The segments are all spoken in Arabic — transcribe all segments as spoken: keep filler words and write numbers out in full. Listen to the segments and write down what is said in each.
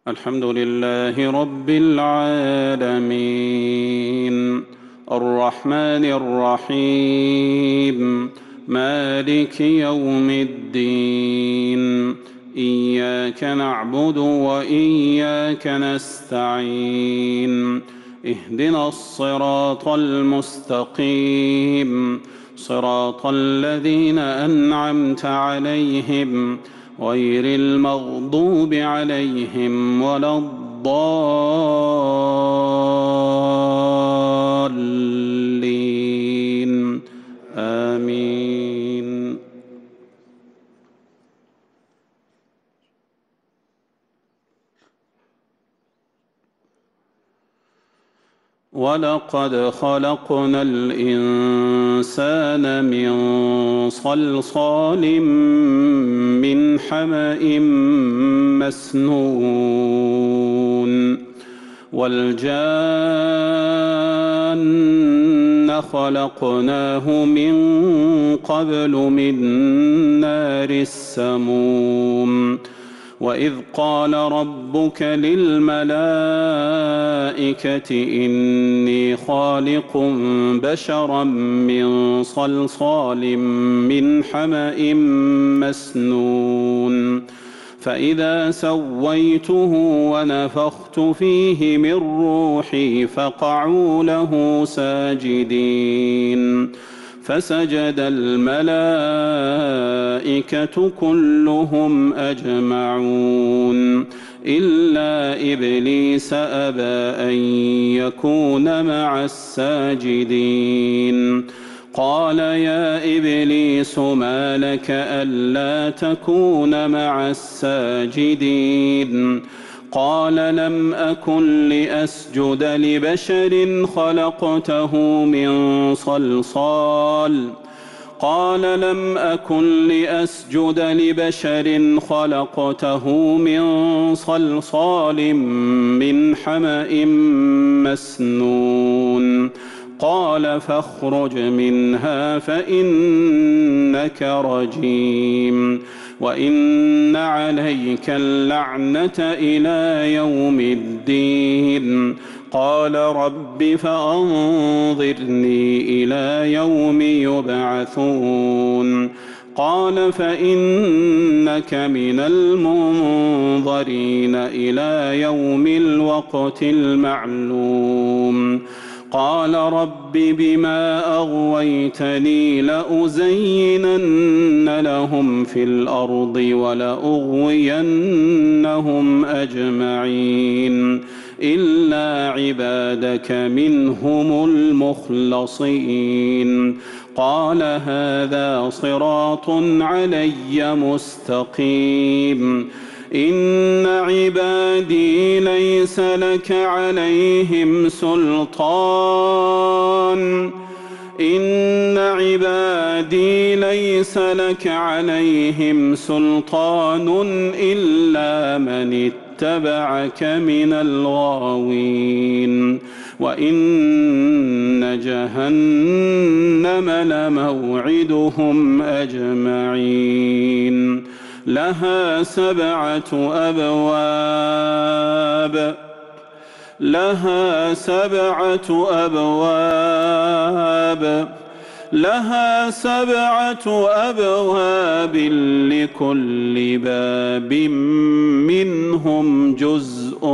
الحمد لله رب العالمين الرحمن الرحيم مالك يوم الدين إياك نعبد وإياك نستعين اهدنا الصراط المستقيم صراط الذين أنعمت عليهم غير المغضوب عليهم ولا الضالين آمين. ولقد خلقنا الإنسان من صلصال من حمأ مسنون والجان خلقناه من قبل من نار السموم وإذ قال ربك للملائكة إني خالق بشرا من صلصال من حمأ مسنون فإذا سويته ونفخت فيه من روحي فقعوا له ساجدين فسجد الملائكة كلهم أجمعون إلا إبليس أبى أن يكون مع الساجدين قال يا إبليس ما لك ألا تكون مع الساجدين قال لم أكن لأسجد لبشر خلقته من صلصال قال لم أكن لأسجد لبشر خلقته من صلصال من حمأ مسنون قال فاخرج منها فإنك رجيم وإن عليك اللعنة إلى يوم الدين قال رب فأنظرني إلى يوم يبعثون قال فإنك من المنظرين إلى يوم الوقت المعلوم قال رب بما أغويتني لأزينن لهم في الأرض ولأغوينهم أجمعين إلا عبادك منهم المخلصين قال هذا صراط علي مستقيم إن عبادي ليس لك عليهم سلطان إن عبادي ليس لك عليهم سلطان إلا من اتبعك من الغاوين وإن جهنم لموعدهم أجمعين لها سبعة أبواب لها سبعة أبواب لها سبعة أبواب لكل باب منهم جزء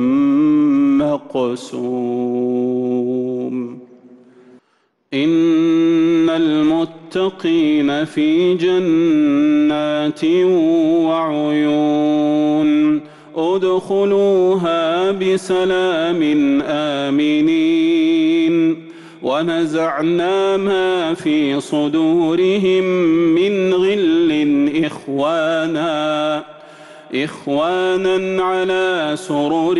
مقسوم إن المتقين في جنات وعيون ادخلوها بسلام آمنين ونزعنا ما في صدورهم من غل إخوانا إخوانا على سرر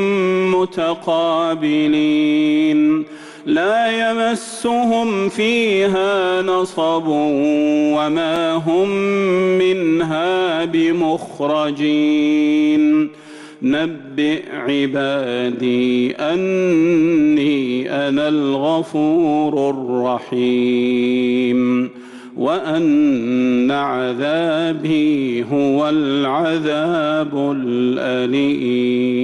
متقابلين لا يمسهم فيها نصب وما هم منها بمخرجين نبئ عبادي أني أنا الغفور الرحيم وأن عذابي هو العذاب الأليم.